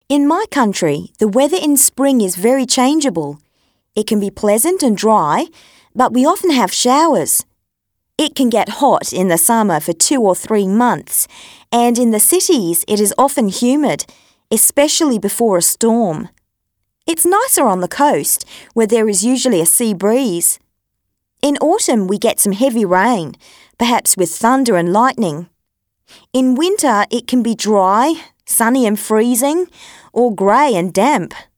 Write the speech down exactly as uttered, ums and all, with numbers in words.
In my country, the weather in spring is very changeable. It can be pleasant and dry, but we often have showers. It can get hot in the summer for two or three months, and in the cities it is often humid, especially before a storm. It's nicer on the coast, where there is usually a sea breeze. In autumn we get some heavy rain, perhaps with thunder and lightning. In winter it can be dry, sunny and freezing, or grey and damp.